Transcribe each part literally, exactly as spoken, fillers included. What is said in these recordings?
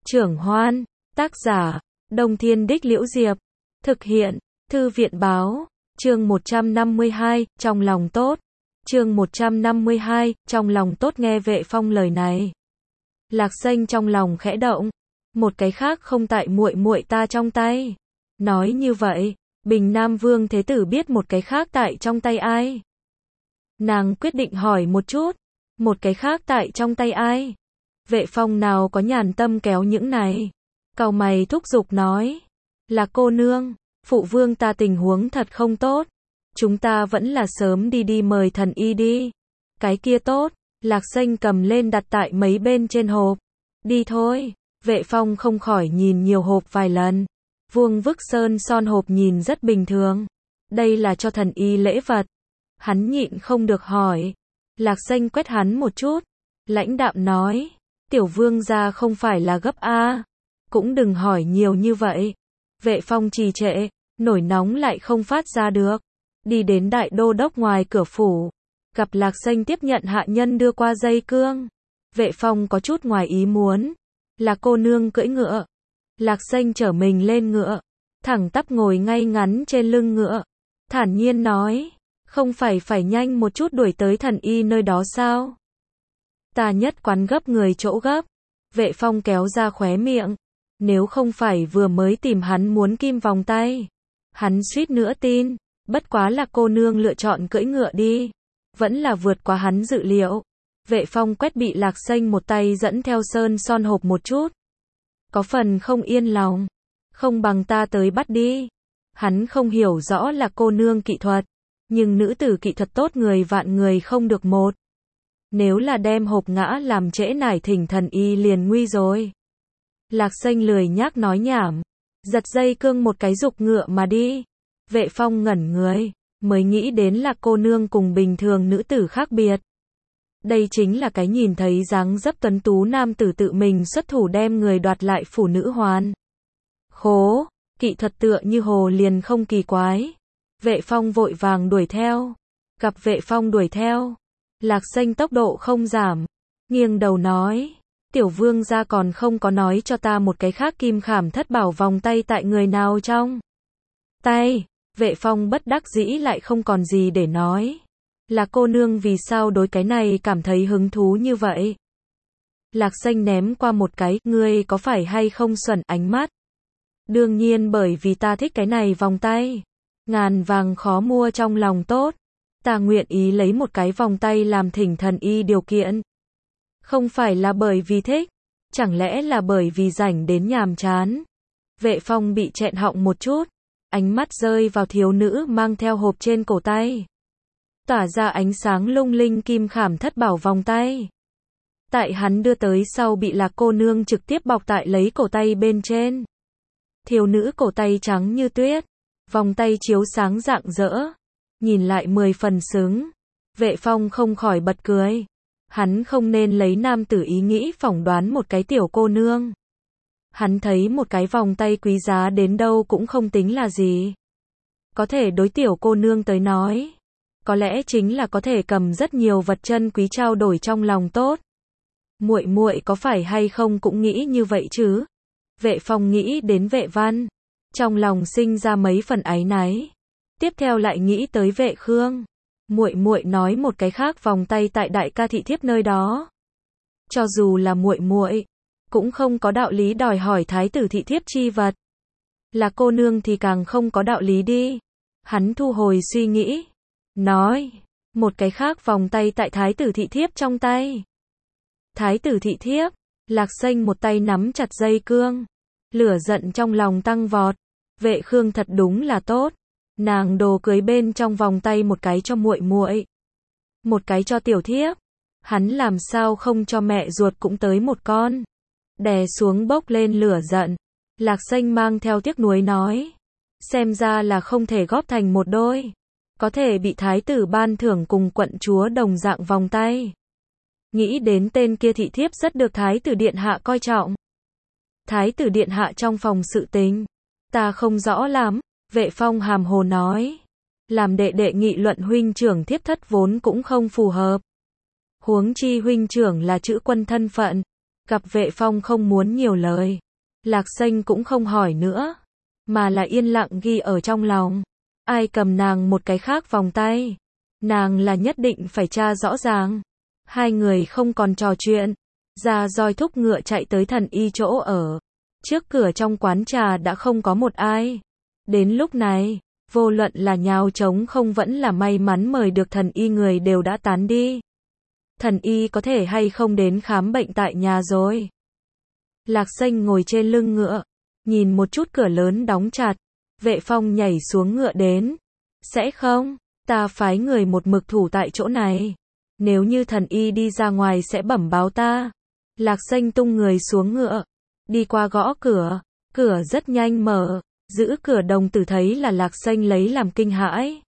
Trưởng Hoan, tác giả, Đông Thiên Đích Liễu Diệp, thực hiện, Thư viện Báo, chương một trăm năm mươi hai, trong lòng tốt, chương một trăm năm mươi hai, trong lòng tốt nghe Vệ Phong lời này. Lạc Xanh trong lòng khẽ động, một cái khác không tại muội muội ta trong tay. Nói như vậy, Bình Nam Vương Thế Tử biết một cái khác tại trong tay ai? Nàng quyết định hỏi một chút, một cái khác tại trong tay ai? Vệ Phong nào có nhàn tâm kéo những này. Cau mày thúc giục nói, là cô nương, phụ vương ta tình huống thật không tốt. Chúng ta vẫn là sớm đi đi mời thần y đi. Cái kia tốt, Lạc Xanh cầm lên đặt tại mấy bên trên hộp. Đi thôi, Vệ Phong không khỏi nhìn nhiều hộp vài lần. Vuông vức sơn son hộp nhìn rất bình thường. Đây là cho thần y lễ vật. Hắn nhịn không được hỏi. Lạc Xanh quét hắn một chút. Lãnh đạm nói, tiểu vương gia không phải là gấp A. Cũng đừng hỏi nhiều như vậy. Vệ Phong trì trệ, nổi nóng lại không phát ra được. Đi đến đại đô đốc ngoài cửa phủ. Gặp Lạc Xanh tiếp nhận hạ nhân đưa qua dây cương. Vệ Phong có chút ngoài ý muốn. Là cô nương cưỡi ngựa. Lạc Xanh chở mình lên ngựa. Thẳng tắp ngồi ngay ngắn trên lưng ngựa. Thản nhiên nói, không phải phải nhanh một chút đuổi tới thần y nơi đó sao? Ta nhất quán gấp người chỗ gấp. Vệ Phong kéo ra khóe miệng. Nếu không phải vừa mới tìm hắn muốn kim vòng tay. Hắn suýt nữa tin. Bất quá là cô nương lựa chọn cưỡi ngựa đi. Vẫn là vượt qua hắn dự liệu. Vệ Phong quét bị Lạc Xanh một tay dẫn theo sơn son hộp một chút. Có phần không yên lòng. Không bằng ta tới bắt đi. Hắn không hiểu rõ là cô nương kỹ thuật. Nhưng nữ tử kỹ thuật tốt người vạn người không được một. Nếu là đem hộp ngã làm trễ nải thỉnh thần y liền nguy rồi. Lạc Xanh lười nhác nói nhảm. Giật dây cương một cái dục ngựa mà đi. Vệ Phong ngẩn người. Mới nghĩ đến là cô nương cùng bình thường nữ tử khác biệt. Đây chính là cái nhìn thấy dáng dấp tuấn tú nam tử tự mình xuất thủ đem người đoạt lại phủ nữ hoàn. Khố, kỹ thuật tựa như hồ liền không kỳ quái. Vệ Phong vội vàng đuổi theo. Gặp Vệ Phong đuổi theo. Lạc Xanh tốc độ không giảm. Nghiêng đầu nói, tiểu vương gia còn không có nói cho ta một cái khác kim khảm thất bảo vòng tay tại người nào trong tay. Vệ Phong bất đắc dĩ lại không còn gì để nói. Là cô nương vì sao đối cái này cảm thấy hứng thú như vậy? Lạc Xanh ném qua một cái, ngươi có phải hay không xuẩn ánh mắt? Đương nhiên bởi vì ta thích cái này vòng tay. Ngàn vàng khó mua trong lòng tốt. Ta nguyện ý lấy một cái vòng tay làm thỉnh thần y điều kiện. Không phải là bởi vì thích. Chẳng lẽ là bởi vì rảnh đến nhàm chán? Vệ Phong bị chẹn họng một chút. Ánh mắt rơi vào thiếu nữ mang theo hộp trên cổ tay. Tỏa ra ánh sáng lung linh kim khảm thất bảo vòng tay. Tại hắn đưa tới sau bị Lạc cô nương trực tiếp bọc tại lấy cổ tay bên trên. Thiếu nữ cổ tay trắng như tuyết. Vòng tay chiếu sáng rạng rỡ. Nhìn lại mười phần xứng. Vệ Phong không khỏi bật cười. Hắn không nên lấy nam tử ý nghĩ phỏng đoán một cái tiểu cô nương. Hắn thấy một cái vòng tay quý giá đến đâu cũng không tính là gì. Có thể đối tiểu cô nương tới nói. Có lẽ chính là có thể cầm rất nhiều vật chân quý trao đổi trong lòng tốt. Muội muội có phải hay không cũng nghĩ như vậy chứ? Vệ Phong nghĩ đến Vệ Văn. Trong lòng sinh ra mấy phần áy náy. Tiếp theo lại nghĩ tới Vệ Khương. Muội muội nói một cái khác vòng tay tại đại ca thị thiếp nơi đó. Cho dù là muội muội cũng không có đạo lý đòi hỏi thái tử thị thiếp chi vật. Là cô nương thì càng không có đạo lý đi. Hắn thu hồi suy nghĩ. Nói, một cái khác vòng tay tại thái tử thị thiếp trong tay. Thái tử thị thiếp, Lạc Xanh một tay nắm chặt dây cương. Lửa giận trong lòng tăng vọt. Vệ Khương thật đúng là tốt. Nàng đồ cưới bên trong vòng tay một cái cho muội muội, một cái cho tiểu thiếp. Hắn làm sao không cho mẹ ruột cũng tới một con. Đè xuống bốc lên lửa giận. Lạc Xanh mang theo tiếc nuối nói. Xem ra là không thể góp thành một đôi. Có thể bị thái tử ban thưởng cùng quận chúa đồng dạng vòng tay. Nghĩ đến tên kia thị thiếp rất được thái tử điện hạ coi trọng. Thái tử điện hạ trong phòng sự tình. Ta không rõ lắm. Vệ Phong hàm hồ nói. Làm đệ đệ nghị luận huynh trưởng thiếp thất vốn cũng không phù hợp. Huống chi huynh trưởng là chữ quân thân phận. Gặp Vệ Phong không muốn nhiều lời. Lạc Xanh cũng không hỏi nữa, mà là yên lặng ghi ở trong lòng. Ai cầm nàng một cái khác vòng tay, nàng là nhất định phải tra rõ ràng. Hai người không còn trò chuyện, ra roi thúc ngựa chạy tới thần y chỗ ở. Trước cửa trong quán trà đã không có một ai. Đến lúc này, vô luận là nhào trống không vẫn là may mắn mời được thần y người đều đã tán đi. Thần y có thể hay không đến khám bệnh tại nhà rồi. Lạc Xanh ngồi trên lưng ngựa, nhìn một chút cửa lớn đóng chặt. Vệ Phong nhảy xuống ngựa đến. Sẽ không, ta phái người một mực thủ tại chỗ này. Nếu như thần y đi ra ngoài sẽ bẩm báo ta. Lạc Xanh tung người xuống ngựa, đi qua gõ cửa. Cửa rất nhanh mở, giữ cửa đồng tử thấy là Lạc Xanh lấy làm kinh hãi.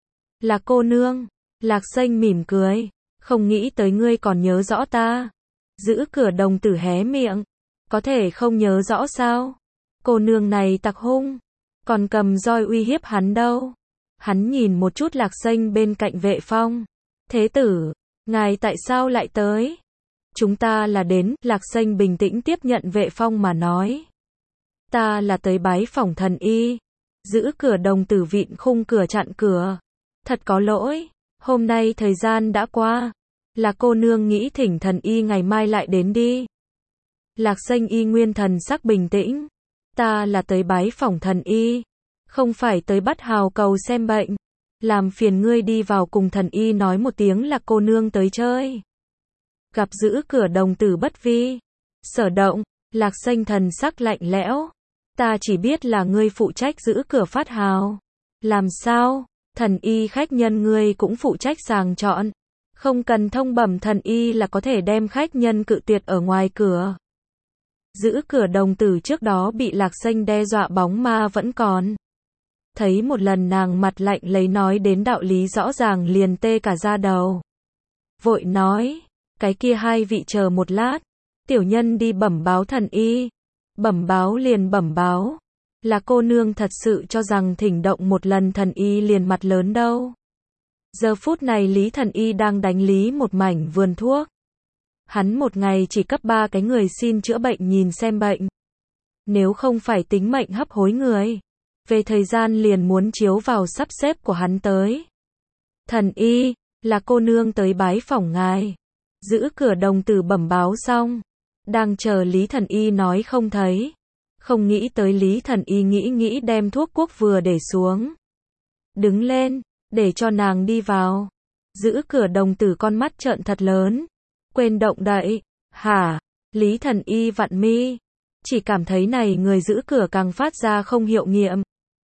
Là cô nương. Lạc Xanh mỉm cười, không nghĩ tới ngươi còn nhớ rõ ta. Giữ cửa đồng tử hé miệng, có thể không nhớ rõ sao? Cô nương này tặc hung, còn cầm roi uy hiếp hắn đâu. Hắn nhìn một chút Lạc Xanh bên cạnh Vệ Phong. Thế tử, ngài tại sao lại tới? Chúng ta là đến, Lạc Xanh bình tĩnh tiếp nhận Vệ Phong mà nói. Ta là tới bái phỏng thần y. Giữ cửa đồng tử vịn khung cửa chặn cửa. Thật có lỗi, hôm nay thời gian đã qua. Là cô nương nghĩ thỉnh thần y ngày mai lại đến đi. Lạc Xanh y nguyên thần sắc bình tĩnh. Ta là tới bái phỏng thần y, không phải tới bắt hào cầu xem bệnh. Làm phiền ngươi đi vào cùng thần y nói một tiếng là cô nương tới chơi. Gặp giữ cửa đồng tử bất vi sở động, Lạc Xanh thần sắc lạnh lẽo. Ta chỉ biết là ngươi phụ trách giữ cửa phát hào. Làm sao? Thần y khách nhân ngươi cũng phụ trách sàng chọn. Không cần thông bẩm thần y là có thể đem khách nhân cự tuyệt ở ngoài cửa. Giữ cửa đồng tử trước đó bị Lạc Xanh đe dọa bóng ma vẫn còn. Thấy một lần nàng mặt lạnh lấy nói đến đạo lý rõ ràng liền tê cả da đầu. Vội nói, cái kia hai vị chờ một lát, tiểu nhân đi bẩm báo thần y. Bẩm báo liền bẩm báo. Là cô nương thật sự cho rằng thỉnh động một lần thần y liền mặt lớn đâu. Giờ phút này Lý thần y đang đánh lý một mảnh vườn thuốc. Hắn một ngày chỉ cấp ba cái người xin chữa bệnh nhìn xem bệnh. Nếu không phải tính mệnh hấp hối người, về thời gian liền muốn chiếu vào sắp xếp của hắn tới. Thần y, là cô nương tới bái phỏng ngài. Giữ cửa đồng tử bẩm báo xong, đang chờ Lý thần y nói không thấy. Không nghĩ tới Lý thần y nghĩ nghĩ đem thuốc quốc vừa để xuống. Đứng lên, để cho nàng đi vào. Giữ cửa đồng tử con mắt trợn thật lớn. Quên động đậy. Hả? Lý thần y vặn mi. Chỉ cảm thấy này người giữ cửa càng phát ra không hiệu nghiệm.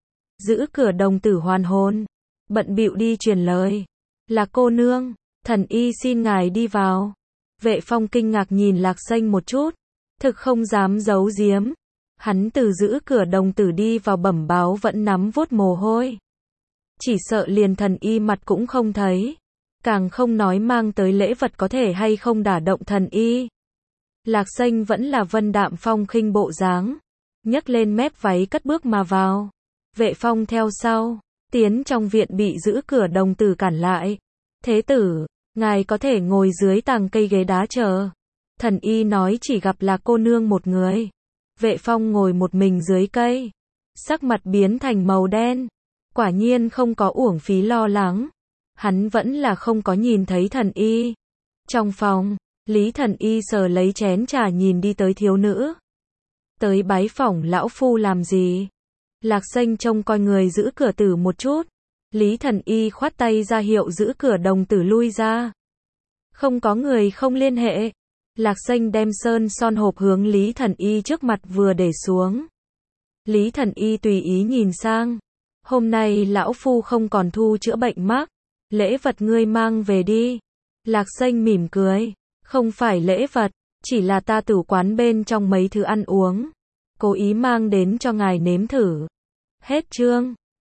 Giữ cửa đồng tử hoàn hồn. Bận bịu đi truyền lời. Là cô nương, thần y xin ngài đi vào. Vệ Phong kinh ngạc nhìn Lạc Xanh một chút. Thực không dám giấu giếm. Hắn từ giữ cửa đồng tử đi vào bẩm báo vẫn nắm vuốt mồ hôi. Chỉ sợ liền thần y mặt cũng không thấy. Càng không nói mang tới lễ vật có thể hay không đả động thần y. Lạc Xanh vẫn là vân đạm phong khinh bộ dáng. Nhấc lên mép váy cất bước mà vào. Vệ Phong theo sau. Tiến trong viện bị giữ cửa đồng tử cản lại. Thế tử, ngài có thể ngồi dưới tàng cây ghế đá chờ. Thần y nói chỉ gặp là cô nương một người. Vệ Phong ngồi một mình dưới cây. Sắc mặt biến thành màu đen. Quả nhiên không có uổng phí lo lắng. Hắn vẫn là không có nhìn thấy thần y. Trong phòng, Lý thần y sờ lấy chén trà nhìn đi tới thiếu nữ. Tới bái phỏng lão phu làm gì? Lạc Xanh trông coi người giữ cửa tử một chút. Lý thần y khoát tay ra hiệu giữ cửa đồng tử lui ra. Không có người không liên hệ. Lạc Xanh đem sơn son hộp hướng Lý thần y trước mặt vừa để xuống. Lý thần y tùy ý nhìn sang. Hôm nay lão phu không còn thu chữa bệnh mắc. Lễ vật ngươi mang về đi. Lạc Xanh mỉm cười. Không phải lễ vật, chỉ là ta tử quán bên trong mấy thứ ăn uống. Cố ý mang đến cho ngài nếm thử. Hết chương.